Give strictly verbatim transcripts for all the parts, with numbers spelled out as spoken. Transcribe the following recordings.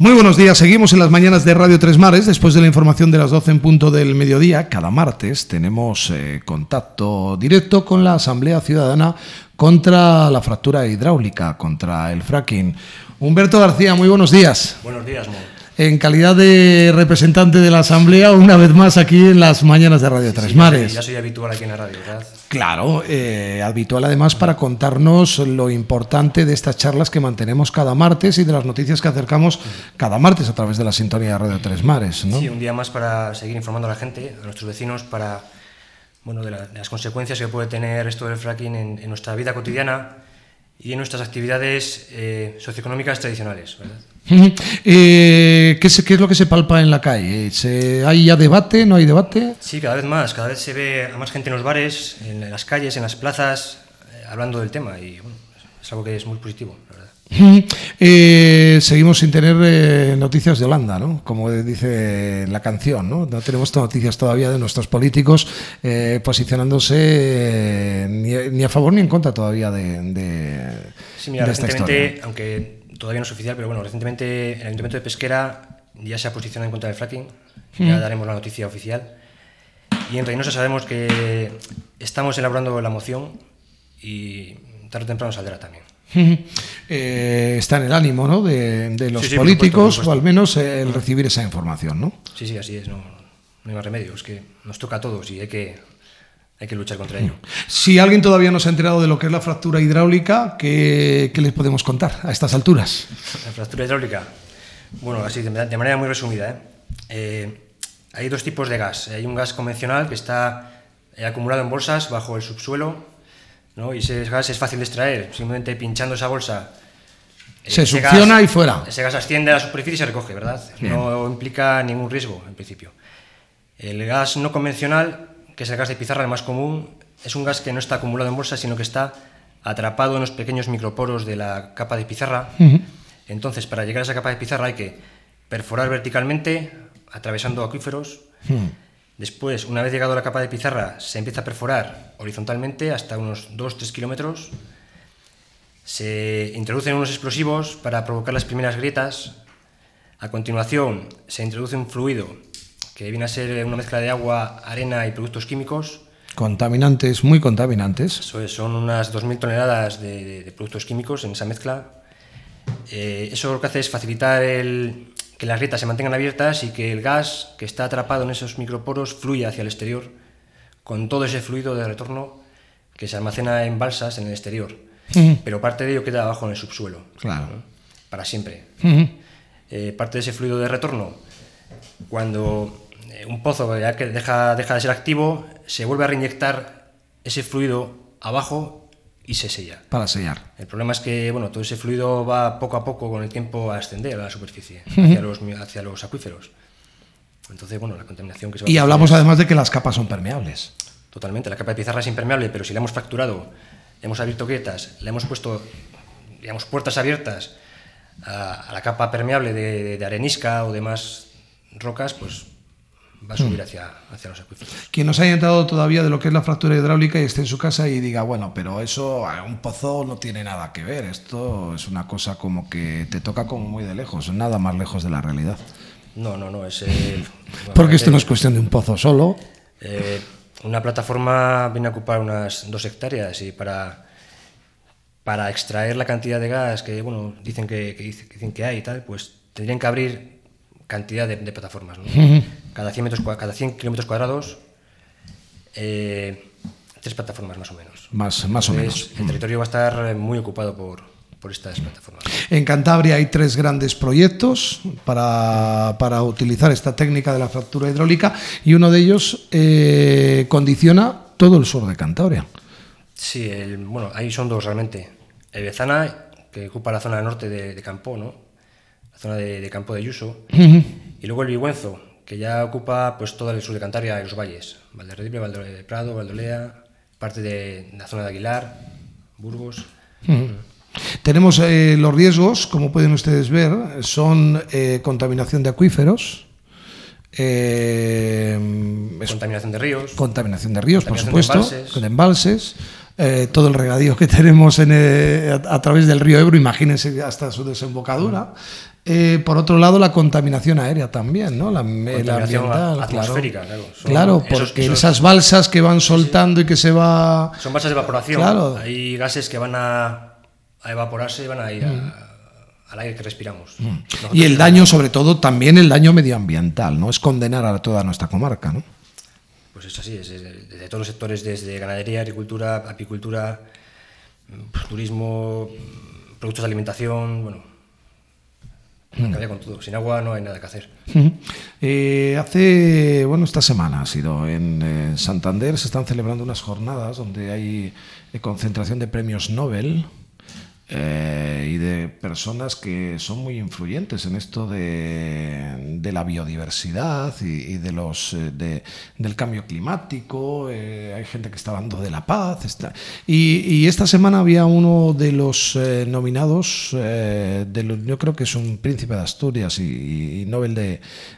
Muy buenos días, seguimos en las mañanas de Radio Tres Mares, después de la información de las doce en punto del mediodía. Cada martes tenemos eh, contacto directo con la Asamblea Ciudadana contra la fractura hidráulica, contra el fracking. Humberto García, muy buenos días. Buenos días, Mo. En calidad de representante de la Asamblea, una vez más aquí en las mañanas de Radio Tres sí, Mares. Ya soy habitual aquí en la radio, ¿verdad? Claro, eh, habitual además para contarnos lo importante de estas charlas que mantenemos cada martes y de las noticias que acercamos cada martes a través de la sintonía de Radio Tres Mares, ¿no? Sí, un día más para seguir informando a la gente, a nuestros vecinos, para bueno, de, la, de las consecuencias que puede tener esto del fracking en, en nuestra vida cotidiana y en nuestras actividades eh, socioeconómicas tradicionales, ¿verdad? Eh, ¿qué, se, ¿Qué es lo que se palpa en la calle? ¿Se, ¿Hay ya debate? ¿No hay debate? Sí, cada vez más. Cada vez se ve a más gente en los bares, en las calles, en las plazas, eh, hablando del tema. Y bueno, es algo que es muy positivo, la verdad. Eh, seguimos sin tener eh, noticias de Holanda, ¿no? Como dice la canción, ¿no? No tenemos noticias todavía de nuestros políticos eh, posicionándose eh, ni, ni a favor ni en contra todavía de, de, sí, mira, de esta recientemente, historia. Aunque todavía no es oficial, pero bueno, recientemente el Ayuntamiento de Pesquera ya se ha posicionado en contra del fracking, ya daremos la noticia oficial. Y en Reynosa sabemos que estamos elaborando la moción y tarde o temprano saldrá también. Eh, está en el ánimo, ¿no?, de, de los sí, sí, políticos, por supuesto, por supuesto. o al menos eh, el recibir esa información, ¿no? Sí, sí, así es, no, no hay más remedio, es que nos toca a todos y hay que, hay que luchar contra ello. Si alguien todavía no se ha enterado de lo que es la fractura hidráulica, ¿qué, qué les podemos contar a estas alturas? La fractura hidráulica, bueno, así de, de manera muy resumida, ¿eh? Eh, hay dos tipos de gas. Hay un gas convencional que está eh, acumulado en bolsas bajo el subsuelo, ¿no? Y ese gas es fácil de extraer, simplemente pinchando esa bolsa. Eh, se ese succiona gas, y fuera. Ese gas asciende a la superficie y se recoge, ¿verdad? Bien. No implica ningún riesgo, en principio. El gas no convencional, que es el gas de pizarra, el más común, es un gas que no está acumulado en bolsas, sino que está atrapado en los pequeños microporos de la capa de pizarra. Uh-huh. Entonces, para llegar a esa capa de pizarra hay que perforar verticalmente, atravesando acuíferos. Uh-huh. Después, una vez llegado a la capa de pizarra, se empieza a perforar horizontalmente hasta unos dos a tres kilómetros. Se introducen unos explosivos para provocar las primeras grietas. A continuación, se introduce un fluido que viene a ser una mezcla de agua, arena y productos químicos. Contaminantes, muy contaminantes. Eso es, son unas dos mil toneladas de, de, de productos químicos en esa mezcla. Eh, eso lo que hace es facilitar el, que las grietas se mantengan abiertas y que el gas que está atrapado en esos microporos fluya hacia el exterior con todo ese fluido de retorno que se almacena en balsas en el exterior. Uh-huh. Pero parte de ello queda abajo en el subsuelo. Claro. ¿no? Para siempre. Uh-huh. Eh, parte de ese fluido de retorno, cuando eh, un pozo ya que deja, deja de ser activo, se vuelve a reinyectar ese fluido abajo y se sella. Para sellar. El problema es que bueno, todo ese fluido va poco a poco con el tiempo a ascender a la superficie, uh-huh. hacia, los, hacia los acuíferos. Entonces, bueno, la contaminación que se va Y a hablamos es, además de que las capas son permeables. Totalmente, la capa de pizarra es impermeable, pero si la hemos fracturado, hemos abierto grietas, le hemos puesto, digamos, puertas abiertas a, a la capa permeable de, de, de arenisca o demás rocas, pues va a subir hacia, hacia los acuíferos. Quien no se haya enterado todavía de lo que es la fractura hidráulica y esté en su casa y diga, bueno, pero eso, un pozo no tiene nada que ver, esto es una cosa como que te toca como muy de lejos, nada más lejos de la realidad. No, no, no, es... Eh, Porque esto no es cuestión de un pozo solo. Eh, una plataforma viene a ocupar unas dos hectáreas y para, para extraer la cantidad de gas que, bueno, dicen que, que, dicen que hay y tal, pues tendrían que abrir cantidad de, de plataformas, ¿no? Uh-huh. Cada cien metros, cada cien kilómetros cuadrados, eh, tres plataformas más o menos. Más, más o menos. El territorio va a estar muy ocupado por, por estas plataformas. En Cantabria hay tres grandes proyectos para, para utilizar esta técnica de la fractura hidráulica y uno de ellos eh, condiciona todo el sur de Cantabria. Sí, el, bueno, ahí son dos realmente. El Bezana, que ocupa la zona norte de, de Campó, ¿no? La zona de, de Campo de Yuso, uh-huh. y luego el Vigüenzo, que ya ocupa pues todo el sur de Cantabria y los valles, Valderredible, Valde Prado, Valdolea, parte de, de la zona de Aguilar, Burgos. Uh-huh. Uh-huh. Tenemos eh, los riesgos, como pueden ustedes ver, son eh, contaminación de acuíferos, eh, contaminación de ríos, contaminación de ríos, por supuesto, de embalses, eh, todo el regadío que tenemos en, eh, a, a través del río Ebro, imagínense hasta su desembocadura. Eh, por otro lado, la contaminación aérea también, ¿no? La, contaminación la ambiental, atmosférica, claro. Claro, claro porque esos, esos, esas balsas que van soltando sí, sí. y que se va... Son balsas de evaporación. Claro. Hay gases que van a, a evaporarse y van a ir mm. a, al aire que respiramos. Mm. Y el daño, sobre todo, también el daño medioambiental, ¿no? Es condenar a toda nuestra comarca, ¿no? Pues es así, es, es, desde todos los sectores, desde ganadería, agricultura, apicultura, turismo, productos de alimentación, bueno... Mm. Con todo. Sin agua no hay nada que hacer. Mm. Eh, hace, bueno, esta semana ha sido en eh, Santander, se están celebrando unas jornadas donde hay eh, concentración de premios Nobel eh, y de personas que son muy influyentes en esto de, de la biodiversidad y, y de los eh, de, del cambio climático. Eh, hay gente que está hablando de la paz. Está, y, y esta semana había uno de los eh, nominados, eh, de los, yo creo que es un príncipe de Asturias y, y Nobel de,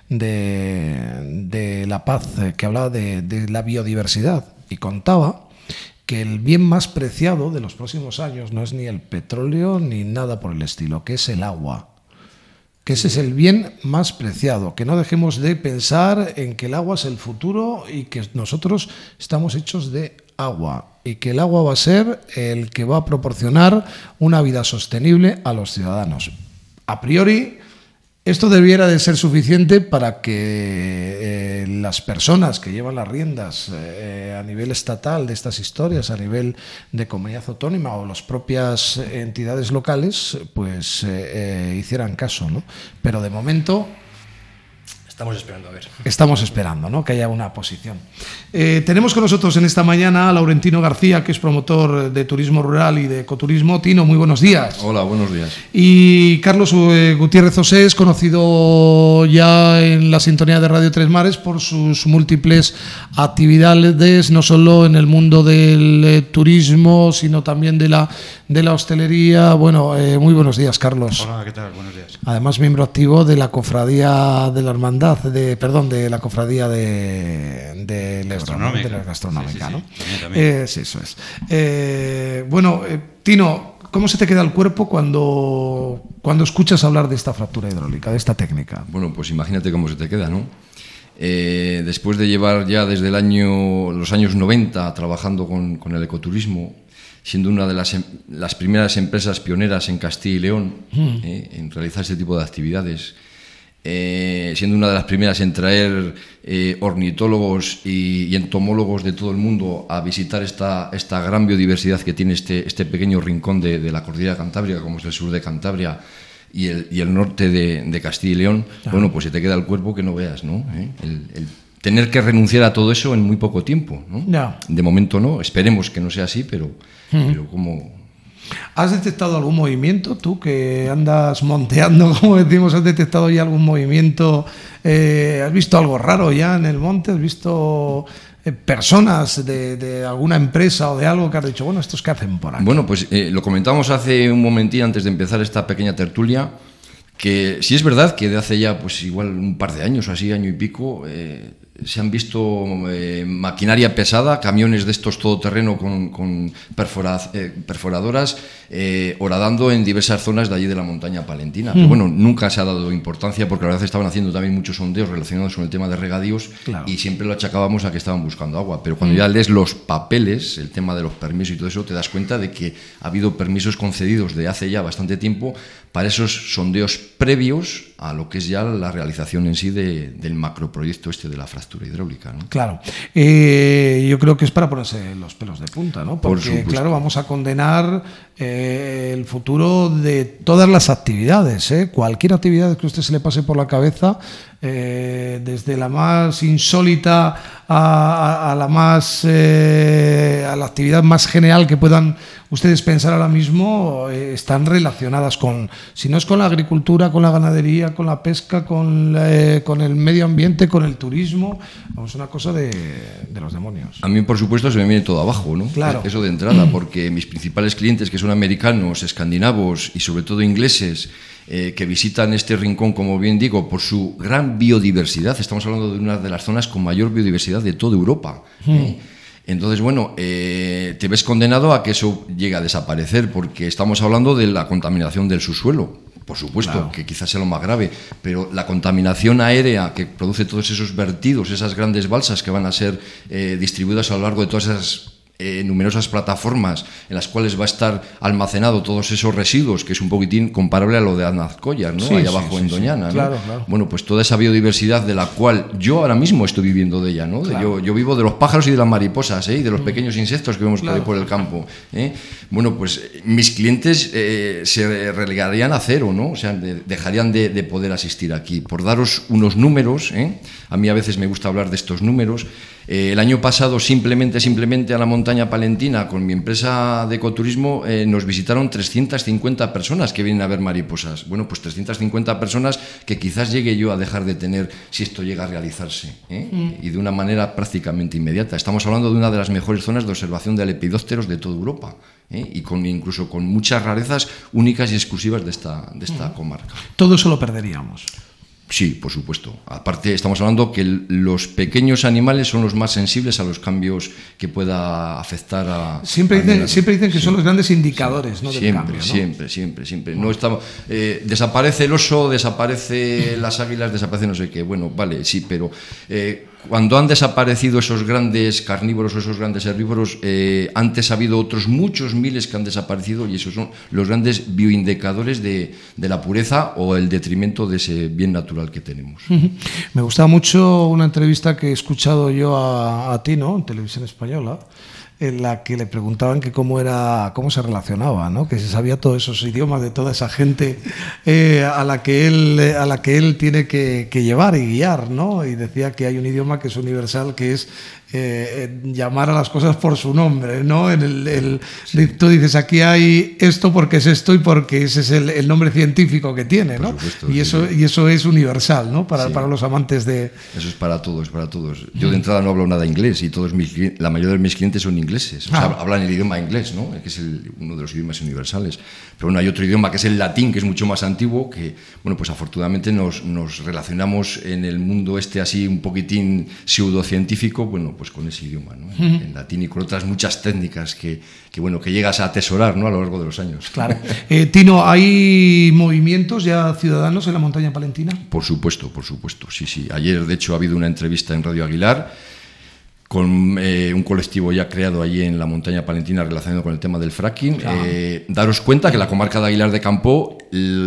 de, de la paz, eh, que hablaba de, de la biodiversidad y contaba que el bien más preciado de los próximos años no es ni el petróleo ni nada por el estilo, que es el agua. Que ese es el bien más preciado, que no dejemos de pensar en que el agua es el futuro y que nosotros estamos hechos de agua y que el agua va a ser el que va a proporcionar una vida sostenible a los ciudadanos. A priori, esto debiera de ser suficiente para que eh, las personas que llevan las riendas eh, a nivel estatal de estas historias, a nivel de comunidad autónoma o las propias entidades locales, pues eh, eh, hicieran caso, ¿no? Pero de momento... Estamos esperando a ver. Estamos esperando, ¿no? Que haya una posición. Eh, tenemos con nosotros en esta mañana a Laurentino García, que es promotor de turismo rural y de ecoturismo. Tino, muy buenos días. Hola, buenos días. Y Carlos eh, Gutiérrez Osés, conocido ya en la sintonía de Radio Tres Mares por sus múltiples actividades, no solo en el mundo del eh, turismo, sino también de la, de la hostelería. Bueno, eh, muy buenos días, Carlos. Hola, ¿qué tal? Buenos días. Además, miembro activo de la Cofradía de la Hermandad. De, perdón, de la cofradía de, de, gastronómica. de la gastronómica, sí, sí, sí. ¿no? También, también. Eh, sí, eso es. Eh, bueno, eh, Tino, ¿cómo se te queda el cuerpo cuando, cuando escuchas hablar de esta fractura hidráulica, de esta técnica? Bueno, pues imagínate cómo se te queda, ¿no? Eh, después de llevar ya desde el año, los años noventa trabajando con, con el ecoturismo, siendo una de las, las primeras empresas pioneras en Castilla y León mm. eh, en realizar este tipo de actividades, Eh, siendo una de las primeras en traer eh, ornitólogos y, y entomólogos de todo el mundo a visitar esta, esta gran biodiversidad que tiene este, este pequeño rincón de, de la cordillera cantábrica, como es el sur de Cantabria y el, y el norte de, de Castilla y León. Ah. Bueno, pues se te queda el cuerpo que no veas, ¿no? ¿Eh? El, el tener que renunciar a todo eso en muy poco tiempo, ¿no? No. De momento no, esperemos que no sea así, pero, uh-huh. pero como... ¿Has detectado algún movimiento, tú que andas monteando, como decimos, has detectado ya algún movimiento? Eh, ¿Has visto algo raro ya en el monte? ¿Has visto eh, personas de, de alguna empresa o de algo que has dicho, bueno, ¿estos qué hacen por aquí? Bueno, pues eh, lo comentamos hace un momentín antes de empezar esta pequeña tertulia, que sí es verdad que de hace ya pues igual un par de años, así año y pico, eh, se han visto eh, maquinaria pesada, camiones de estos todoterreno con, con perfora, eh, perforadoras, eh, horadando en diversas zonas de allí de la montaña palentina. Mm. Pero bueno, nunca se ha dado importancia porque a la vez estaban haciendo también muchos sondeos relacionados con el tema de regadíos, claro. Y siempre lo achacábamos a que estaban buscando agua. Pero cuando mm. ya lees los papeles, el tema de los permisos y todo eso, te das cuenta de que ha habido permisos concedidos de hace ya bastante tiempo para esos sondeos previos a lo que es ya la realización en sí de, del macroproyecto este de la fractura hidráulica, ¿no? Claro. Eh, yo creo que es para ponerse los pelos de punta, ¿no? Porque, Por claro, vamos a condenar eh, el futuro de todas las actividades, ¿eh? Cualquier actividad que a usted se le pase por la cabeza, eh, desde la más insólita a, a, a la más eh, a la actividad más general que puedan ustedes pensar ahora mismo, eh, están relacionadas con, si no es con la agricultura, con la ganadería, con la pesca, con, eh, con el medio ambiente, con el turismo. Vamos, una cosa de, de los demonios. A mí, por supuesto, se me viene todo abajo, ¿no? Claro. Eso de entrada, porque mis principales clientes, que son americanos, escandinavos y sobre todo ingleses, eh, que visitan este rincón, como bien digo, por su gran biodiversidad. Estamos hablando de una de las zonas con mayor biodiversidad de toda Europa. ¿eh? Entonces, bueno, eh, te ves condenado a que eso llegue a desaparecer, porque estamos hablando de la contaminación del subsuelo. Por supuesto, claro, que quizás sea lo más grave, pero la contaminación aérea que produce todos esos vertidos, esas grandes balsas que van a ser eh, distribuidas a lo largo de todas esas Eh, numerosas plataformas en las cuales va a estar almacenado todos esos residuos, que es un poquitín comparable a lo de Aznalcóllar, ¿no? Sí, Ahí sí, abajo sí, en sí. Doñana, ¿no? Claro, claro. Bueno, pues toda esa biodiversidad de la cual yo ahora mismo estoy viviendo de ella, ¿no? Claro. Yo, yo vivo de los pájaros y de las mariposas, ¿eh? Y de los pequeños insectos que vemos Claro. por ahí por el campo, ¿eh? Bueno, pues mis clientes eh, se relegarían a cero, ¿no? O sea, de, dejarían de, de poder asistir aquí. Por daros unos números, ¿eh? A mí a veces me gusta hablar de estos números. Eh, el año pasado, simplemente, simplemente a la montaña palentina, con mi empresa de ecoturismo, eh, nos visitaron trescientas cincuenta personas que vienen a ver mariposas. Bueno, pues trescientas cincuenta personas que quizás llegue yo a dejar de tener si esto llega a realizarse, ¿eh? Mm. Y de una manera prácticamente inmediata. Estamos hablando de una de las mejores zonas de observación de lepidópteros de toda Europa, ¿eh? Y con, incluso con muchas rarezas únicas y exclusivas de esta, de esta mm. comarca. Todo eso lo perderíamos. Sí, por supuesto. Aparte, estamos hablando que los pequeños animales son los más sensibles a los cambios que pueda afectar a... Siempre dicen, siempre dicen que sí. son los grandes indicadores, sí. ¿no? del Siempre, cambio, ¿no? siempre, siempre, siempre. No estamos, eh, desaparece el oso, desaparece las águilas, desaparece no sé qué. Bueno, vale, sí, pero... Eh, cuando han desaparecido esos grandes carnívoros o esos grandes herbívoros, eh, antes ha habido otros muchos miles que han desaparecido, y esos son los grandes bioindicadores de, de la pureza o el detrimento de ese bien natural que tenemos. Me gustaba mucho una entrevista que he escuchado yo a, a ti, ¿no? En Televisión Española, en la que le preguntaban que cómo era, cómo se relacionaba, ¿no? Que se sabía todos esos idiomas de toda esa gente eh, a la que él a la que él tiene que, que llevar y guiar, ¿no? Y decía que hay un idioma que es universal, que es eh, llamar a las cosas por su nombre, ¿no? En el, el, sí. Tú dices, aquí hay esto porque es esto y porque ese es el, el nombre científico que tiene, ¿no? Supuesto, y, sí, eso, sí. y eso es universal, ¿no? Para, sí. para los amantes de... Eso es para todos, para todos. Yo de entrada no hablo nada inglés y todos mis, la mayoría de mis clientes son ingleses. O sea, ah. hablan el idioma inglés, ¿no? Que es el, uno de los idiomas universales. Pero bueno, hay otro idioma que es el latín, que es mucho más antiguo, que, bueno, pues afortunadamente nos, nos relacionamos en el mundo este así un poquitín pseudocientífico, bueno, pues con ese idioma, ¿no? En, en latín y con otras muchas técnicas que, que, bueno, que llegas a atesorar, ¿no? A lo largo de los años. Claro. Eh, Tino, ¿hay movimientos ya ciudadanos en la montaña palentina? Por supuesto, por supuesto, sí, sí. Ayer, de hecho, ha habido una entrevista en Radio Aguilar con eh, un colectivo ya creado allí en la montaña palentina relacionado con el tema del fracking. Claro. Eh, daros cuenta que la comarca de Aguilar de Campo,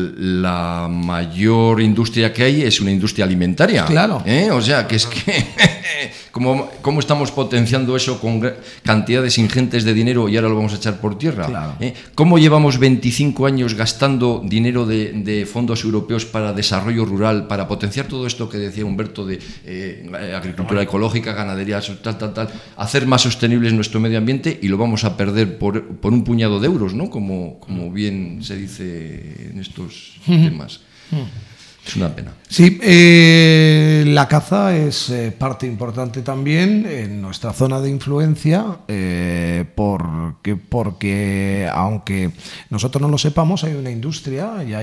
la mayor industria que hay es una industria alimentaria. Claro. ¿Eh? O sea, que es que ¿cómo, cómo estamos potenciando eso con cantidades ingentes de dinero y ahora lo vamos a echar por tierra? Claro. ¿Eh? ¿Cómo llevamos veinticinco años gastando dinero de, de fondos europeos para desarrollo rural, para potenciar todo esto que decía Humberto de eh, agricultura ecológica, ganadería, tal, tal, tal, hacer más sostenibles nuestro medio ambiente, y lo vamos a perder por, por un puñado de euros, ¿no? Como, como bien se dice en estos temas. Es una pena. Sí, eh, la caza es eh, parte importante también en nuestra zona de influencia, eh, porque, porque aunque nosotros no lo sepamos, hay una industria y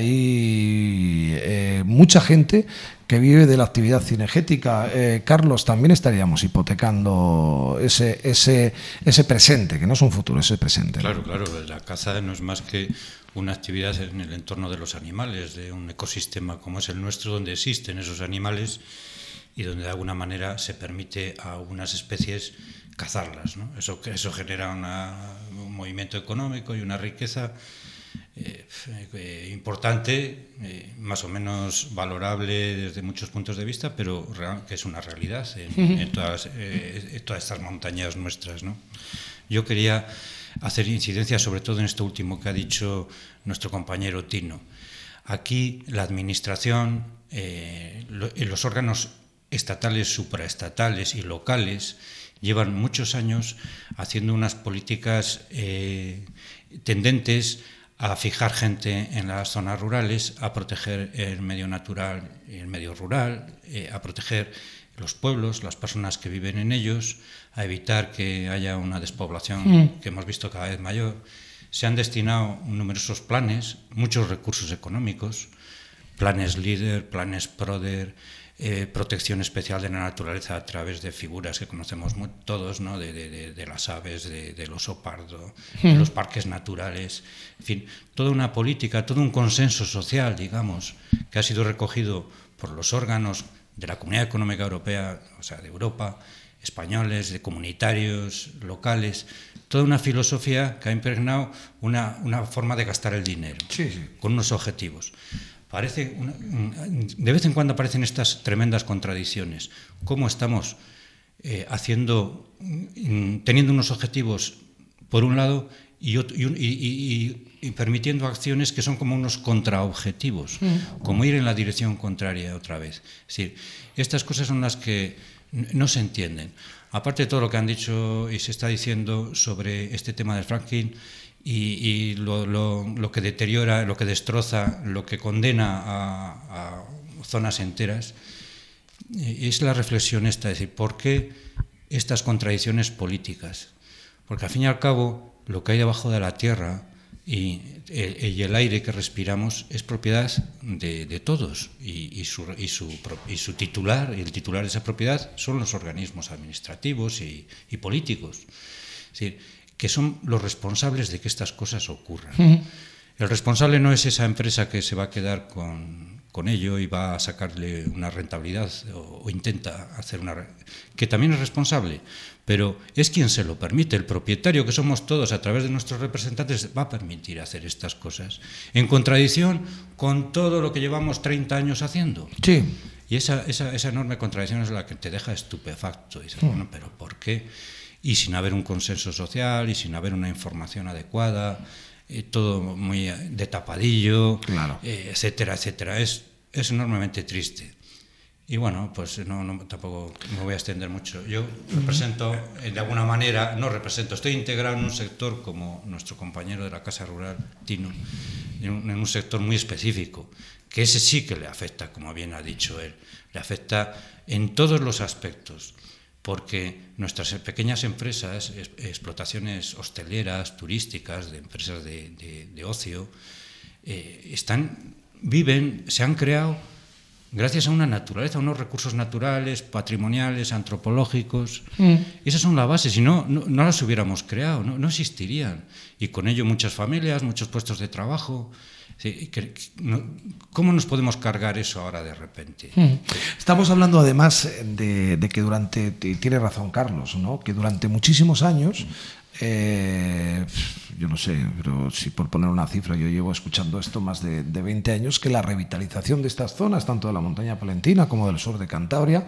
hay eh, mucha gente que vive de la actividad cinegética. Eh, Carlos, también estaríamos hipotecando ese, ese, ese presente, que no es un futuro, ese presente. Claro, claro, la caza no es más que una actividad en el entorno de los animales, de un ecosistema como es el nuestro, donde existen esos animales y donde de alguna manera se permite a unas especies cazarlas, ¿no? Eso, eso genera una, un movimiento económico y una riqueza eh, eh, importante, eh, más o menos valorable desde muchos puntos de vista, pero real, que es una realidad en, en, todas, eh, en todas estas montañas nuestras, ¿no? Yo quería hacer incidencia sobre todo en esto último que ha dicho nuestro compañero Tino. Aquí la administración, eh, lo, los órganos estatales, supraestatales y locales llevan muchos años haciendo unas políticas eh, tendentes a fijar gente en las zonas rurales, a proteger el medio natural y el medio rural, eh, a proteger los pueblos, las personas que viven en ellos, a evitar que haya una despoblación mm. que hemos visto cada vez mayor. Se han destinado numerosos planes, muchos recursos económicos, planes LEADER, planes PRODER, eh, protección especial de la naturaleza a través de figuras que conocemos muy, todos, ¿no? de, de, de las aves, de, del oso pardo, mm. de los parques naturales, en fin, toda una política, todo un consenso social, digamos, que ha sido recogido por los órganos de la Comunidad Económica Europea, o sea, de Europa, españoles, de comunitarios, locales, toda una filosofía que ha impregnado una, una forma de gastar el dinero, sí, sí. con unos objetivos. Parece una, de vez en cuando aparecen estas tremendas contradicciones. ¿Cómo estamos eh, haciendo, teniendo unos objetivos por un lado y, otro, y, y, y, y permitiendo acciones que son como unos contraobjetivos, mm. como ir en la dirección contraria otra vez? Es decir, estas cosas son las que no se entienden. Aparte de todo lo que han dicho y se está diciendo sobre este tema del fracking, y, y lo, lo, lo que deteriora, lo que destroza, lo que condena a, a zonas enteras, es la reflexión esta, es decir, ¿por qué estas contradicciones políticas? Porque al fin y al cabo lo que hay debajo de la tierra y el, y el aire que respiramos es propiedad de, de todos, y, y, su, y, su, y su titular, y el titular de esa propiedad son los organismos administrativos y, y políticos. Es decir, que son los responsables de que estas cosas ocurran. Uh-huh. El responsable no es esa empresa que se va a quedar con, con ello y va a sacarle una rentabilidad o, o intenta hacer una... que también es responsable, pero es quien se lo permite. El propietario, que somos todos a través de nuestros representantes, va a permitir hacer estas cosas, en contradicción con todo lo que llevamos treinta años haciendo. Sí. Y esa, esa, esa enorme contradicción es la que te deja estupefacto. Y dices, uh-huh. bueno, ¿pero por qué? Y sin haber un consenso social y sin haber una información adecuada, eh, todo muy de tapadillo, claro. eh, etcétera, etcétera. Es, es enormemente triste. Y bueno, pues no, no, tampoco me voy a extender mucho. Yo represento, eh, de alguna manera, no represento, estoy integrado en un sector como nuestro compañero de la Casa Rural, Tino, en un, en un sector muy específico, que ese sí que le afecta, como bien ha dicho él, le afecta en todos los aspectos. Porque nuestras pequeñas empresas, explotaciones hosteleras, turísticas, de empresas de, de, de ocio, eh, están, viven, se han creado gracias a una naturaleza, a unos recursos naturales, patrimoniales, antropológicos. Mm. Esas son la base, si no, no, no las hubiéramos creado, no, no existirían. Y con ello muchas familias, muchos puestos de trabajo. Sí, que, que, no, ¿cómo nos podemos cargar eso ahora de repente? Estamos hablando además de, de que durante, tiene razón Carlos, ¿no? Que durante muchísimos años, eh, yo no sé, pero si por poner una cifra, yo llevo escuchando esto más de, de veinte años, que la revitalización de estas zonas, tanto de la montaña palentina como del sur de Cantabria,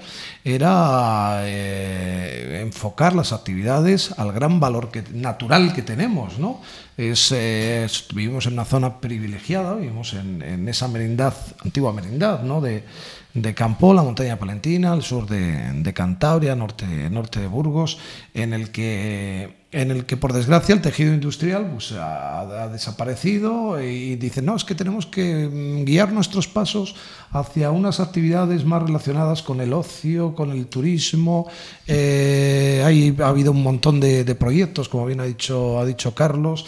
era eh, enfocar las actividades al gran valor que, natural que tenemos, ¿no? Es, eh, vivimos en una zona privilegiada, vivimos en, en esa merindad, antigua merindad, ¿no? de, de Campó, la montaña palentina, al sur de, de Cantabria, norte, norte de Burgos, en el que, en el que por desgracia el tejido industrial pues, ha, ha desaparecido, y dicen, no, es que tenemos que guiar nuestros pasos hacia unas actividades más relacionadas con el ocio, con el turismo. Eh, hay, ha habido un montón de, de proyectos, como bien ha dicho, ha dicho Carlos.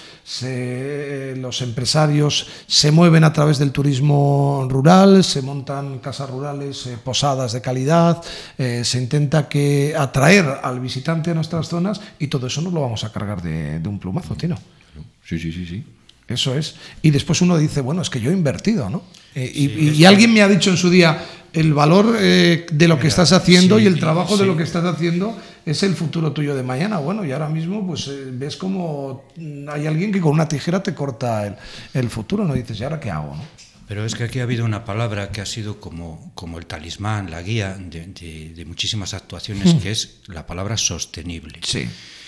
Se, los empresarios se mueven a través del turismo rural, se montan casas rurales, eh, posadas de calidad, eh, se intenta que atraer al visitante a nuestras zonas, y todo eso nos lo vamos a cargar de, de un plumazo, Tino. Sí, sí, sí, sí. Eso es. Y después uno dice, bueno, es que yo he invertido, ¿no? Eh, sí, y, y alguien me ha dicho en su día, el valor eh, de lo Mira, que estás haciendo sí, y el trabajo sí. de lo que estás haciendo es el futuro tuyo de mañana. Bueno, y ahora mismo pues eh, ves como hay alguien que con una tijera te corta el, el futuro, ¿no? Dices, ¿y ahora qué hago, no? Pero es que aquí ha habido una palabra que ha sido como, como el talismán, la guía de, de, de muchísimas actuaciones, mm. que es la palabra sostenible. Sí.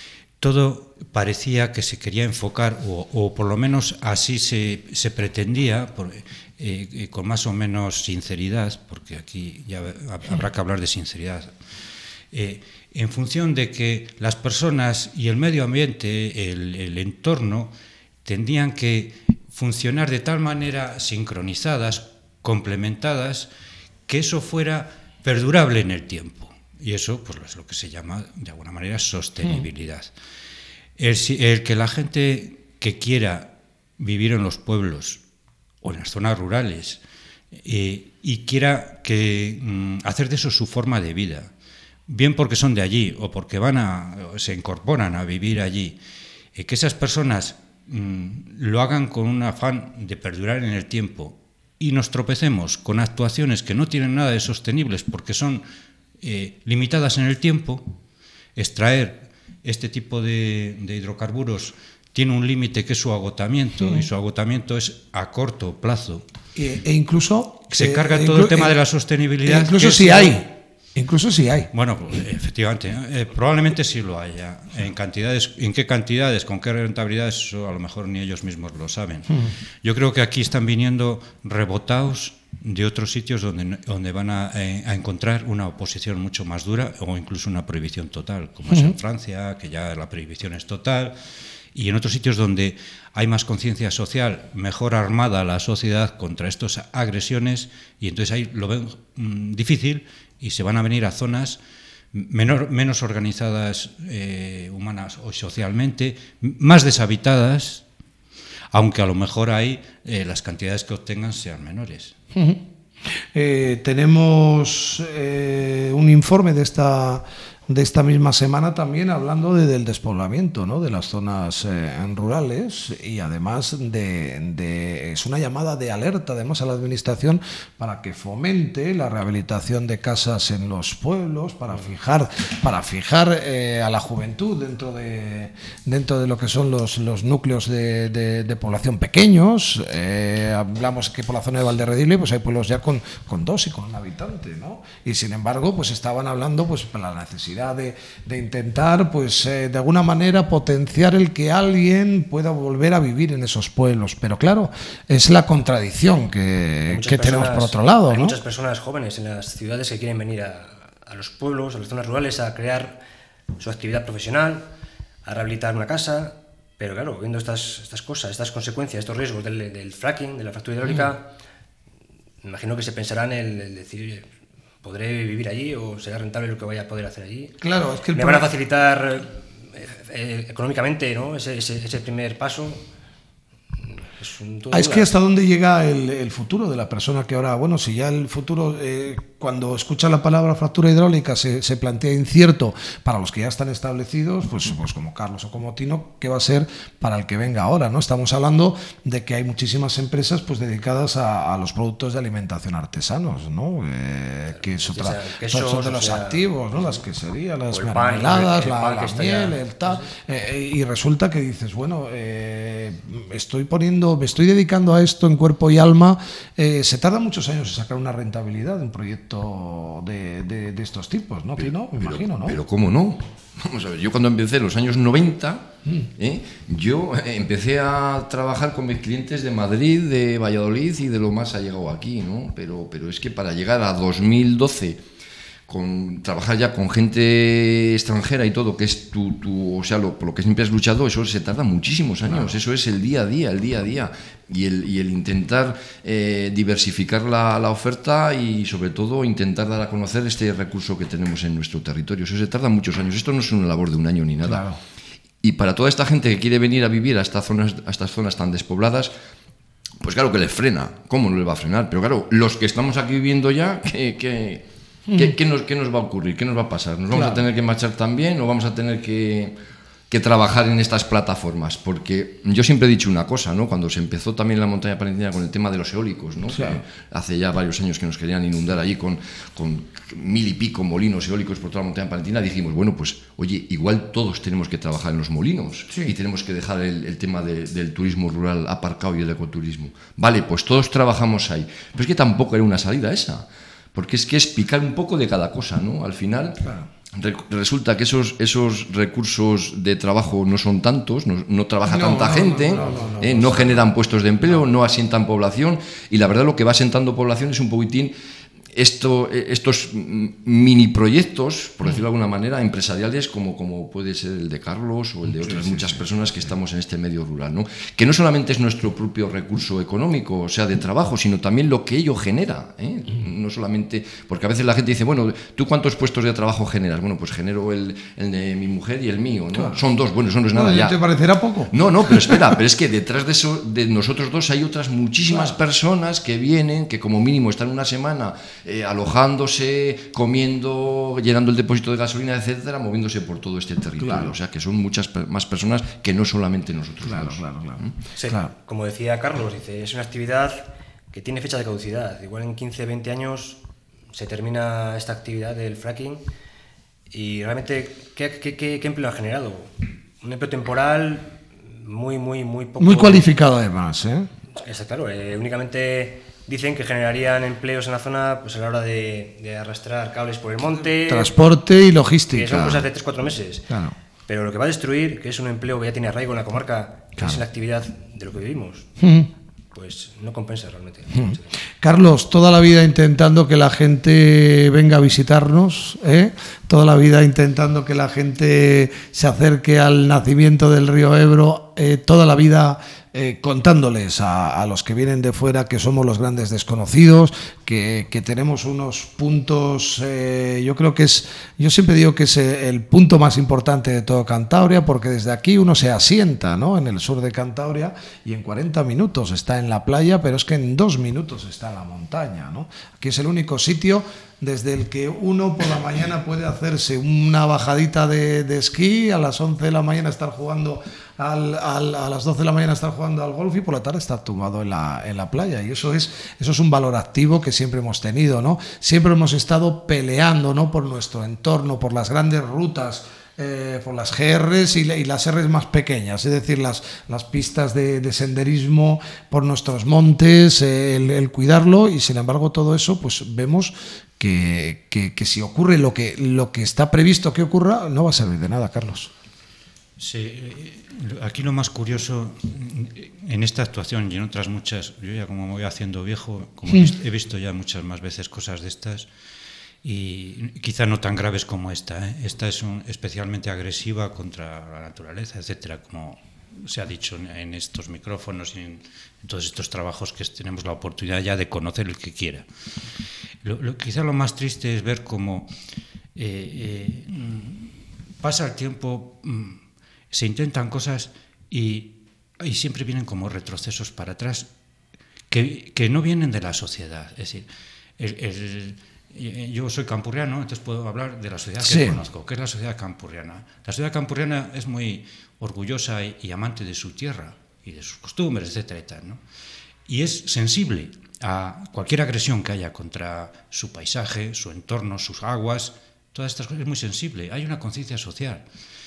Todo parecía que se quería enfocar, o, o por lo menos así se, se pretendía, por, eh, con más o menos sinceridad, porque aquí ya habrá que hablar de sinceridad, eh, en función de que las personas y el medio ambiente, el, el entorno, tendrían que funcionar de tal manera sincronizadas, complementadas, que eso fuera perdurable en el tiempo. Y eso pues, es lo que se llama, de alguna manera, sostenibilidad. El, el que la gente que quiera vivir en los pueblos o en las zonas rurales eh, y quiera que mm, hacer de eso su forma de vida, bien porque son de allí o porque van a, se incorporan a vivir allí, eh, que esas personas mm, lo hagan con un afán de perdurar en el tiempo y nos tropecemos con actuaciones que no tienen nada de sostenibles porque son eh, limitadas en el tiempo. Extraer este tipo de, de hidrocarburos tiene un límite que es su agotamiento, sí. y su agotamiento es a corto plazo. E, e incluso... Se carga eh, todo inclu- el tema eh, de la sostenibilidad. E incluso si hay... Incluso si hay. Bueno, pues, efectivamente, eh, probablemente sí lo haya. En cantidades, en qué cantidades, con qué rentabilidades, eso a lo mejor ni ellos mismos lo saben. Mm. Yo creo que aquí están viniendo rebotados de otros sitios donde, donde van a, eh, a encontrar una oposición mucho más dura o incluso una prohibición total, como mm. es en Francia, que ya la prohibición es total, y en otros sitios donde hay más conciencia social, mejor armada la sociedad contra estas agresiones, y entonces ahí lo ven mmm, difícil y se van a venir a zonas menor, menos organizadas eh, humanas o socialmente, más deshabitadas, aunque a lo mejor ahí eh, las cantidades que obtengan sean menores. Uh-huh. Eh, tenemos eh, un informe de esta de esta misma semana también hablando de, del despoblamiento, ¿no? De las zonas eh, rurales, y además de, de es una llamada de alerta además a la administración para que fomente la rehabilitación de casas en los pueblos, para fijar para fijar eh, a la juventud dentro de dentro de lo que son los, los núcleos de, de, de población pequeños. Eh, hablamos que por la zona de Valderredible pues hay pueblos ya con, con dos y con un habitante, ¿no? Y sin embargo pues estaban hablando pues de la necesidad De, de intentar pues eh, de alguna manera potenciar el que alguien pueda volver a vivir en esos pueblos, pero claro, es la contradicción que, que personas, tenemos por otro lado, hay ¿no? Muchas personas jóvenes en las ciudades que quieren venir a, a los pueblos, a las zonas rurales, a crear su actividad profesional, a rehabilitar una casa, pero claro, viendo estas, estas cosas, estas consecuencias, estos riesgos del, del fracking, de la fractura hidráulica, mm. imagino que se pensarán en el decir, ¿podré vivir allí o será rentable lo que vaya a poder hacer allí? Claro, es que el me van a facilitar eh, eh, económicamente, ¿no? ese, ese, ese primer paso. Es, ah, es que hasta dónde llega el, el futuro de la persona que ahora, bueno, si ya el futuro, eh, cuando escucha la palabra fractura hidráulica se, se plantea incierto para los que ya están establecidos, pues, pues como Carlos o como Tino, ¿qué va a ser para el que venga ahora, ¿no? Estamos hablando de que hay muchísimas empresas pues dedicadas a, a los productos de alimentación artesanos, ¿no? Eh, que es otra, quesos, son de los sea, activos, ¿no? Las queserías, las mermeladas, la, la miel, el tal, eh, y resulta que dices, bueno, eh, estoy poniendo me estoy dedicando a esto en cuerpo y alma, eh, se tarda muchos años en sacar una rentabilidad de un proyecto de, de, de estos tipos, ¿no? Pero, ¿no? Me pero, imagino, ¿no? Pero ¿cómo no? Vamos a ver, yo cuando empecé en los años noventa, mm. ¿eh? yo empecé a trabajar con mis clientes de Madrid, de Valladolid y de lo más ha llegado aquí, ¿no? Pero, pero es que para llegar a dos mil doce... con trabajar ya con gente extranjera y todo, que es tu, tu o sea, lo, por lo que siempre has luchado, eso se tarda muchísimos años, claro. Eso es el día a día, el día a día, y el, y el intentar eh, diversificar la, la oferta y sobre todo intentar dar a conocer este recurso que tenemos en nuestro territorio. Eso se tarda muchos años, esto no es una labor de un año ni nada. Claro. Y para toda esta gente que quiere venir a vivir a estas zonas, a estas zonas tan despobladas, pues claro que les frena. ¿Cómo no les va a frenar? Pero claro, los que estamos aquí viviendo ya, que... que ¿Qué, qué, nos, ¿Qué nos va a ocurrir? ¿Qué nos va a pasar? ¿Nos vamos claro. a tener que marchar también o vamos a tener que, que trabajar en estas plataformas? Porque yo siempre he dicho una cosa, ¿no? Cuando se empezó también en la montaña palentina con el tema de los eólicos, ¿no? Sí. Hace ya varios años que nos querían inundar allí con, con mil y pico molinos eólicos por toda la montaña palentina, dijimos, bueno, pues oye, igual todos tenemos que trabajar en los molinos, sí. y tenemos que dejar el, el tema de, del turismo rural aparcado y el ecoturismo. Vale, pues todos trabajamos ahí. Pero es que tampoco era una salida esa. Porque es que es picar un poco de cada cosa, ¿no? Al final, claro. re, resulta que esos, esos recursos de trabajo no son tantos, no, no trabaja no, tanta no, gente, no, no, no, no, eh, no, no generan puestos de empleo, no. no asientan población, y la verdad lo que va asentando población es un poquitín esto, estos mini proyectos, por decirlo de alguna manera, empresariales como, como puede ser el de Carlos o el de otras sí, sí, muchas sí. personas que estamos en este medio rural, ¿no? Que no solamente es nuestro propio recurso económico, o sea, de trabajo, sino también lo que ello genera, ¿eh? No solamente, porque a veces la gente dice, bueno, ¿tú cuántos puestos de trabajo generas? Bueno, pues genero el, el de mi mujer y el mío, ¿no? Claro. Son dos, bueno, eso no es nada, no, ya. ¿Te parecerá poco? No, no, pero espera, pero es que detrás de eso, de nosotros dos hay otras muchísimas claro. personas que vienen, que como mínimo están una semana eh, alojándose, comiendo, llenando el depósito de gasolina, etcétera, moviéndose por todo este territorio. Claro. O sea, que son muchas más personas que no solamente nosotros. Claro, dos. claro, claro. ¿Mm? Sí, claro. Como decía Carlos, dice, es una actividad que tiene fecha de caducidad. Igual en quince, veinte años se termina esta actividad del fracking y realmente, ¿qué, qué, qué, qué empleo ha generado? Un empleo temporal muy, muy, muy poco... Muy cualificado además, ¿eh? Está claro, eh, únicamente dicen que generarían empleos en la zona pues a la hora de, de arrastrar cables por el monte... Transporte y logística. Que son cosas de tres cuatro meses. Claro. Pero lo que va a destruir, que es un empleo que ya tiene arraigo en la comarca, que claro. es la actividad de lo que vivimos, mm. pues no compensa realmente. Mm. Carlos, toda la vida intentando que la gente venga a visitarnos, ¿eh? Toda la vida intentando que la gente se acerque al nacimiento del río Ebro, eh, toda la vida eh, contándoles a, a los que vienen de fuera que somos los grandes desconocidos, que, que tenemos unos puntos, eh, yo creo que es, yo siempre digo que es el punto más importante de todo Cantabria, porque desde aquí uno se asienta, ¿no? En el sur de Cantabria y en cuarenta minutos está en la playa, pero es que en dos minutos está en la montaña, ¿no? Aquí es el único sitio desde el que uno por la mañana puede hacerse una bajadita de, de esquí, a las once de la mañana estar jugando al, al, a las doce de la mañana estar jugando al golf y por la tarde estar tumbado en la, en la playa, y eso es, eso es un valor activo que siempre hemos tenido, ¿no? Siempre hemos estado peleando, ¿no? Por nuestro entorno, por las grandes rutas, Eh, por las G Rs y, y las Rs más pequeñas, es decir, las, las pistas de, de senderismo por nuestros montes, eh, el, el cuidarlo, y sin embargo todo eso pues vemos que, que, que si ocurre lo que, lo que está previsto que ocurra, no va a servir de nada, Carlos. Sí, aquí lo más curioso en esta actuación y en otras muchas, yo ya como me voy haciendo viejo, como mm. he visto ya muchas más veces cosas de estas, y quizá no tan graves como esta, ¿eh? Esta es un, especialmente agresiva contra la naturaleza, etcétera, como se ha dicho en, en estos micrófonos y en, en todos estos trabajos que tenemos la oportunidad ya de conocer el que quiera. Lo, lo, quizá lo más triste es ver cómo eh, eh, pasa el tiempo, se intentan cosas y, y siempre vienen como retrocesos para atrás que, que no vienen de la sociedad. Es decir, el, el yo soy campurriano, entonces puedo hablar de la sociedad que sí. conozco, que es la sociedad campurriana. La sociedad campurriana es muy orgullosa y, y amante de su tierra y de sus costumbres, etcétera, etcétera, ¿no? Y es sensible a cualquier agresión que haya contra su paisaje, su entorno, sus aguas, todas estas cosas, es muy sensible. Hay una conciencia social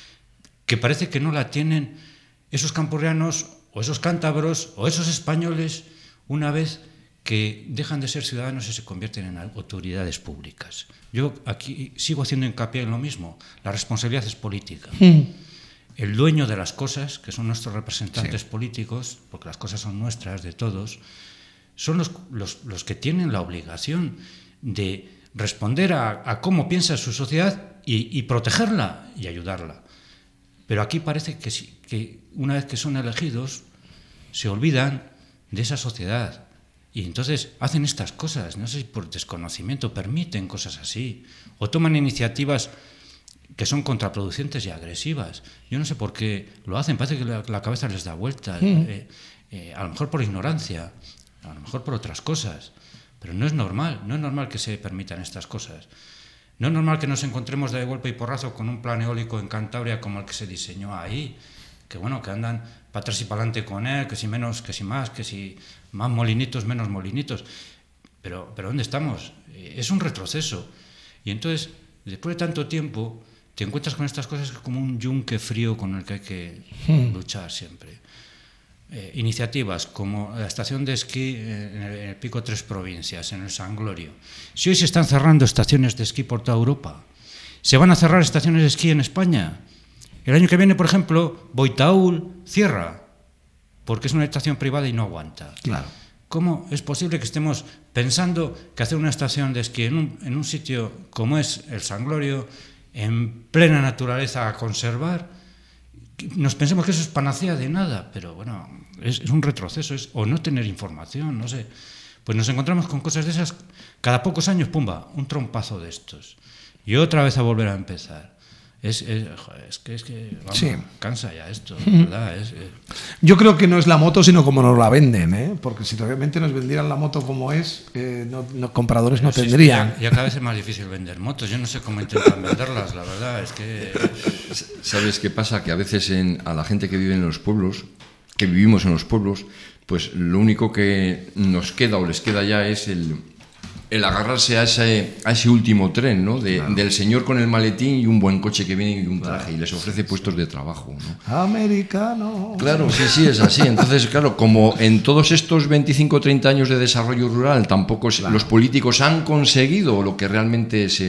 que parece que no la tienen esos campurrianos o esos cántabros o esos españoles una vez que dejan de ser ciudadanos y se convierten en autoridades públicas. Yo aquí sigo haciendo hincapié en lo mismo. La responsabilidad es política. Mm. El dueño de las cosas, que son nuestros representantes sí. políticos, porque las cosas son nuestras, de todos, son los, los, los que tienen la obligación de responder a, a cómo piensa su sociedad y, y protegerla y ayudarla. Pero aquí parece que, que una vez que son elegidos, se olvidan de esa sociedad. Y entonces hacen estas cosas, no sé si por desconocimiento, permiten cosas así, o toman iniciativas que son contraproducentes y agresivas. Yo no sé por qué lo hacen, parece que la, la cabeza les da vuelta, mm. eh, eh, a lo mejor por ignorancia, a lo mejor por otras cosas, pero no es normal, no es normal que se permitan estas cosas. No es normal que nos encontremos de golpe y porrazo con un plan eólico en Cantabria como el que se diseñó ahí, que bueno, que andan para atrás y para adelante con él, que si menos, que si más, que si más molinitos, menos molinitos. Pero, pero ¿dónde estamos? Es un retroceso. Y entonces, después de tanto tiempo, te encuentras con estas cosas como un yunque frío con el que hay que hmm. luchar siempre. Eh, iniciativas como la estación de esquí en el, en el Pico Tres Provincias, en el San Glorio. Si hoy se están cerrando estaciones de esquí por toda Europa, ¿se van a cerrar estaciones de esquí en España? El año que viene, por ejemplo, Boitaúl cierra, porque es una estación privada y no aguanta. Claro. ¿Cómo es posible que estemos pensando que hacer una estación de esquí en un, en un sitio como es el San Glorio, en plena naturaleza a conservar, nos pensemos que eso es panacea de nada? Pero bueno, es, es un retroceso, es o no tener información, no sé. Pues nos encontramos con cosas de esas, cada pocos años, pumba, un trompazo de estos. Y otra vez a volver a empezar. Es, es, es que, es que vamos, sí. cansa ya esto, ¿verdad? Es, es... Yo creo que no es la moto, sino como nos la venden, ¿eh? Porque si realmente nos vendieran la moto como es, eh, no, no, compradores no Pero tendrían. Es que ya, ya cada vez es más difícil vender motos. Yo no sé cómo intentan venderlas, la verdad. Es que... ¿Sabes qué pasa? Que a veces en, a la gente que vive en los pueblos, que vivimos en los pueblos, pues lo único que nos queda o les queda ya es el, el agarrarse a ese, a ese último tren, ¿no? De, claro. Del señor con el maletín y un buen coche que viene y un traje, claro. Y les ofrece puestos de trabajo, ¿no? Americano. Claro, sí, sí, es así. Entonces, claro, como en todos estos veinticinco o treinta años de desarrollo rural tampoco claro. los políticos han conseguido lo que realmente se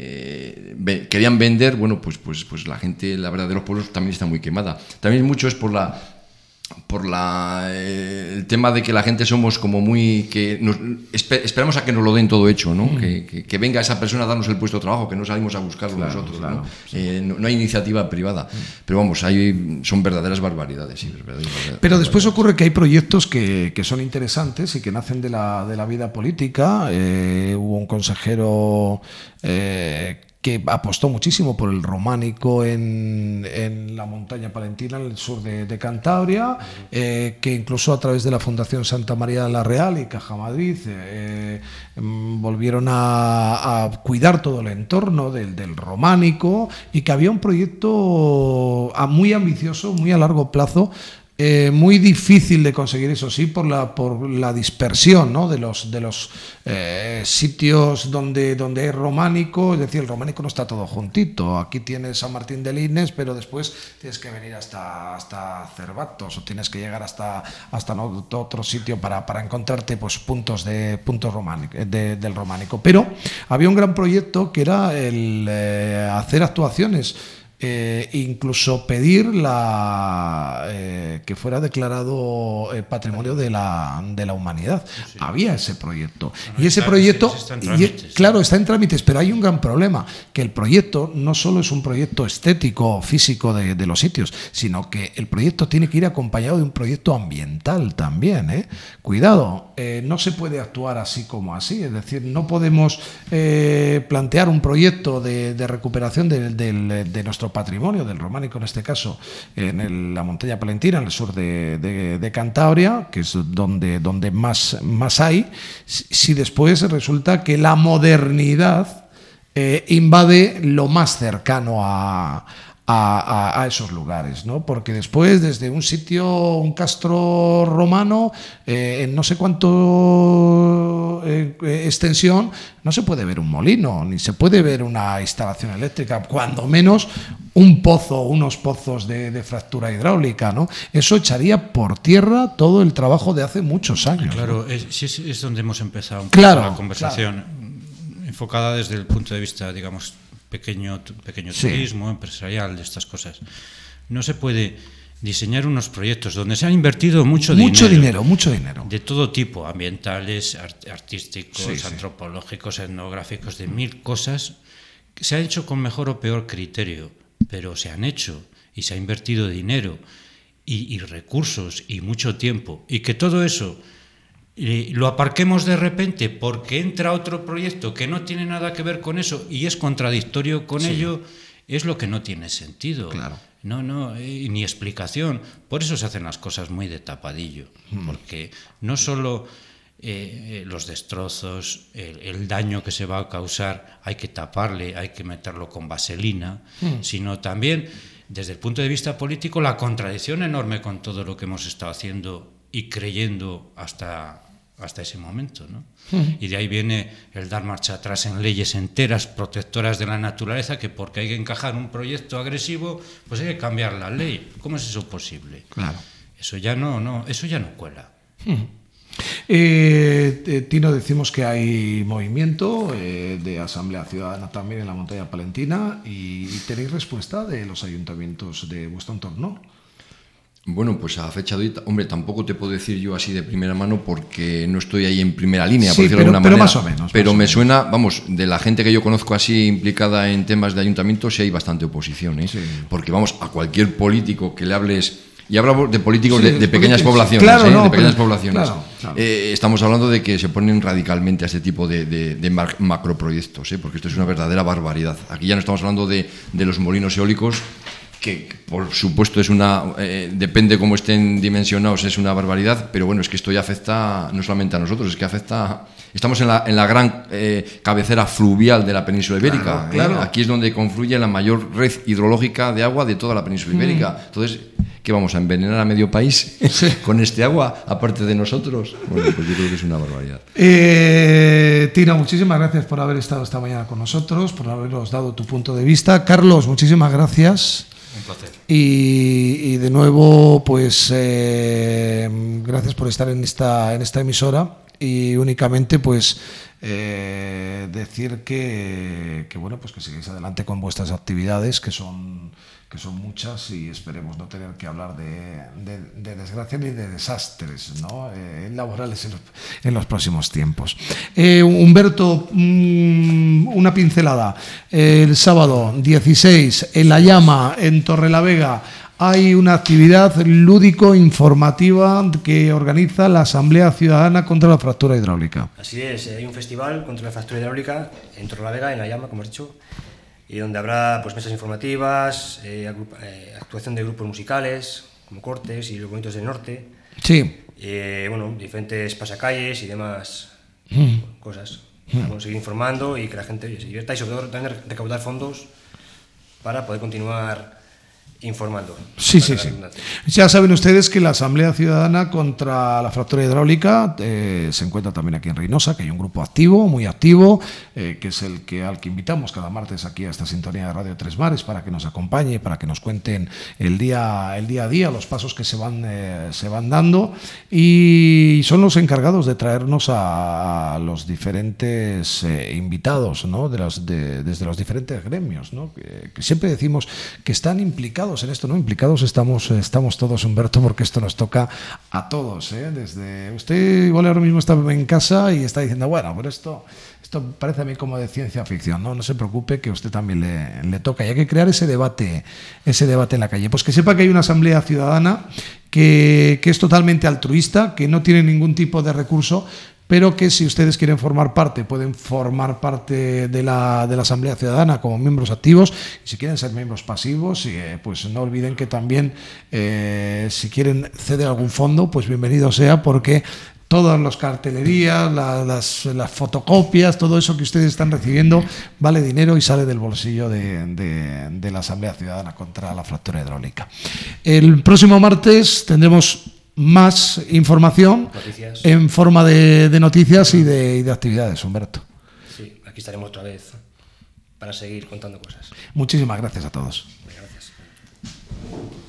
eh, ve, querían vender, bueno, pues, pues, pues la gente, la verdad, de los pueblos también está muy quemada. También mucho es por la... por la, eh, el tema de que la gente somos como muy que nos, esper, esperamos a que nos lo den todo hecho, ¿no? Mm. Que, que, que venga esa persona a darnos el puesto de trabajo, que no salimos a buscarlo claro, nosotros, claro, ¿no? Sí. Eh, no, no hay iniciativa privada, mm. pero vamos, hay, son verdaderas barbaridades, sí, verdaderas, verdaderas pero después ocurre que hay proyectos que, que son interesantes y que nacen de la, de la vida política. Eh, hubo un consejero eh, que apostó muchísimo por el románico en, en la montaña palentina, en el sur de, de Cantabria, eh, que incluso a través de la Fundación Santa María de la Real y Caja Madrid eh, volvieron a, a cuidar todo el entorno del, del románico, y que había un proyecto muy ambicioso, muy a largo plazo, Eh, muy difícil de conseguir, eso sí, por la, por la dispersión, ¿no? de los, de los eh, sitios donde, donde hay románico. Es decir, el románico no está todo juntito. Aquí tienes San Martín de Lines, pero después tienes que venir hasta, hasta Cervatos, o tienes que llegar hasta, hasta otro sitio para, para encontrarte pues, puntos, de, puntos románico, de, del románico. Pero había un gran proyecto que era el eh, hacer actuaciones. Eh, incluso pedir la, eh, que fuera declarado eh, patrimonio de la, de la humanidad. Sí, sí. Había ese proyecto. Bueno, y ese está, proyecto, está en trámites, y, claro, está en trámites, pero hay un gran problema, que el proyecto no solo es un proyecto estético, físico de, de los sitios, sino que el proyecto tiene que ir acompañado de un proyecto ambiental también, ¿eh? Cuidado, eh, no se puede actuar así como así, es decir, no podemos eh, plantear un proyecto de, de recuperación de, de, de nuestro patrimonio, del románico en este caso, en el, la montaña palentina, en el sur de, de, de Cantabria, que es donde, donde más, más hay, si después resulta que la modernidad eh, invade lo más cercano a, a, a, a esos lugares, ¿no? Porque después, desde un sitio, un castro romano, eh, en no sé cuánto eh, extensión, no se puede ver un molino, ni se puede ver una instalación eléctrica, cuando menos un pozo, unos pozos de, de fractura hidráulica, ¿no? Eso echaría por tierra todo el trabajo de hace muchos años. Claro, ¿no? es, es, es donde hemos empezado un claro, poco la conversación, claro. enfocada desde el punto de vista, digamos, pequeño, pequeño sí. turismo, empresarial, de estas cosas. No se puede diseñar unos proyectos donde se han invertido mucho, mucho dinero. Mucho dinero, mucho dinero. De todo tipo, ambientales, art, artísticos, sí, sí. antropológicos, etnográficos, de mil cosas. Se ha hecho con mejor o peor criterio, pero se han hecho y se ha invertido dinero y, y recursos y mucho tiempo. Y que todo eso eh, lo aparquemos de repente porque entra otro proyecto que no tiene nada que ver con eso y es contradictorio con sí. ello, es lo que no tiene sentido. Claro. No, no, eh, ni explicación. Por eso se hacen las cosas muy de tapadillo, mm. porque no solo eh, eh, los destrozos, el, el daño que se va a causar, hay que taparle, hay que meterlo con vaselina, mm. sino también, desde el punto de vista político, la contradicción enorme con todo lo que hemos estado haciendo y creyendo hasta, hasta ese momento, ¿no? Mm. Y de ahí viene el dar marcha atrás en leyes enteras protectoras de la naturaleza, que porque hay que encajar un proyecto agresivo, pues hay que cambiar la ley. ¿Cómo es eso posible? Claro. Eso ya no, no, eso ya no cuela. Mm. Eh, eh, Tino, decimos que hay movimiento eh, de Asamblea Ciudadana también en la montaña palentina, y tenéis respuesta de los ayuntamientos de vuestro entorno. Bueno, pues a fecha de hoy, hombre, tampoco te puedo decir yo así de primera mano porque no estoy ahí en primera línea, sí, por decirlo pero, de alguna pero manera. más o menos. Pero más me o suena, vamos, de la gente que yo conozco así implicada en temas de ayuntamiento, sí hay bastante oposición, ¿eh? Sí. Porque vamos, a cualquier político que le hables, y hablamos de políticos Sí, de, de pequeñas políticos, poblaciones, claro, ¿eh? no, de pequeñas pero- poblaciones. claro, claro. Eh, estamos hablando de que se ponen radicalmente a este tipo de, de, de mar- macroproyectos, ¿eh? Porque esto es una verdadera barbaridad. Aquí ya no estamos hablando de, de los molinos eólicos, que por supuesto es una, eh, depende cómo estén dimensionados, es una barbaridad, pero bueno, es que esto ya afecta no solamente a nosotros, es que afecta, estamos en la, en la gran eh, cabecera fluvial de la península ibérica, Claro, ¿eh? claro. Aquí es donde confluye la mayor red hidrológica de agua de toda la península ibérica, Mm. entonces, ¿qué vamos a envenenar a medio país con este agua, aparte de nosotros? Bueno, pues yo creo que es una barbaridad. Eh, Tina, muchísimas gracias por haber estado esta mañana con nosotros, por habernos dado tu punto de vista. Carlos, muchísimas gracias. Un placer. Y, y de nuevo, pues eh, gracias por estar en esta, en esta emisora y únicamente pues eh, decir que, que bueno, pues que sigáis adelante con vuestras actividades, que son que son muchas, y esperemos no tener que hablar de, de, de desgracia ni de desastres, ¿no? eh, laborales en los, en los próximos tiempos. Eh, Humberto, mm, una pincelada. El sábado dieciséis en La Llama, en Torrelavega, hay una actividad lúdico-informativa que organiza la Asamblea Ciudadana contra la Fractura Hidráulica. Así es, hay un festival contra la fractura hidráulica en Torrelavega, en La Llama, como has dicho, y donde habrá pues mesas informativas, eh, agrupa, eh, actuación de grupos musicales, como Cortes y Los Bonitos del Norte, Sí. eh, bueno, diferentes pasacalles y demás Mm. cosas. Vamos a seguir informando y que la gente oye, se divierta y sobre todo también recaudar fondos para poder continuar informando. Sí, sí, Para la sí. redundancia. Ya saben ustedes que la Asamblea Ciudadana contra la Fractura Hidráulica eh, se encuentra también aquí en Reynosa, que hay un grupo activo, muy activo, eh, que es el que al que invitamos cada martes aquí a esta sintonía de Radio Tres Mares para que nos acompañe, para que nos cuenten el día, el día a día, los pasos que se van, eh, se van dando, y son los encargados de traernos a, a los diferentes eh, invitados, ¿no? de las, de, desde los diferentes gremios, ¿no? que, que siempre decimos que están implicados en esto, ¿no? Implicados estamos, estamos todos, Humberto, porque esto nos toca a todos, ¿eh? Desde usted igual ahora mismo está en casa y está diciendo, bueno, pero esto, esto parece a mí como de ciencia ficción, ¿no? No se preocupe, que a usted también le, le toca, y hay que crear ese debate, ese debate en la calle. Pues que sepa que hay una asamblea ciudadana que, que es totalmente altruista, que no tiene ningún tipo de recurso, pero que si ustedes quieren formar parte, pueden formar parte de la, de la Asamblea Ciudadana como miembros activos, y si quieren ser miembros pasivos, eh, pues no olviden que también eh, si quieren ceder algún fondo, pues bienvenido sea, porque todas las cartelerías, la, las, las fotocopias, todo eso que ustedes están recibiendo vale dinero y sale del bolsillo de, de, de la Asamblea Ciudadana contra la Fractura Hidráulica. El próximo martes tendremos más información Noticias. en forma de, de noticias y de, y de actividades, Humberto. Sí, aquí estaremos otra vez para seguir contando cosas. Muchísimas gracias a todos. Gracias.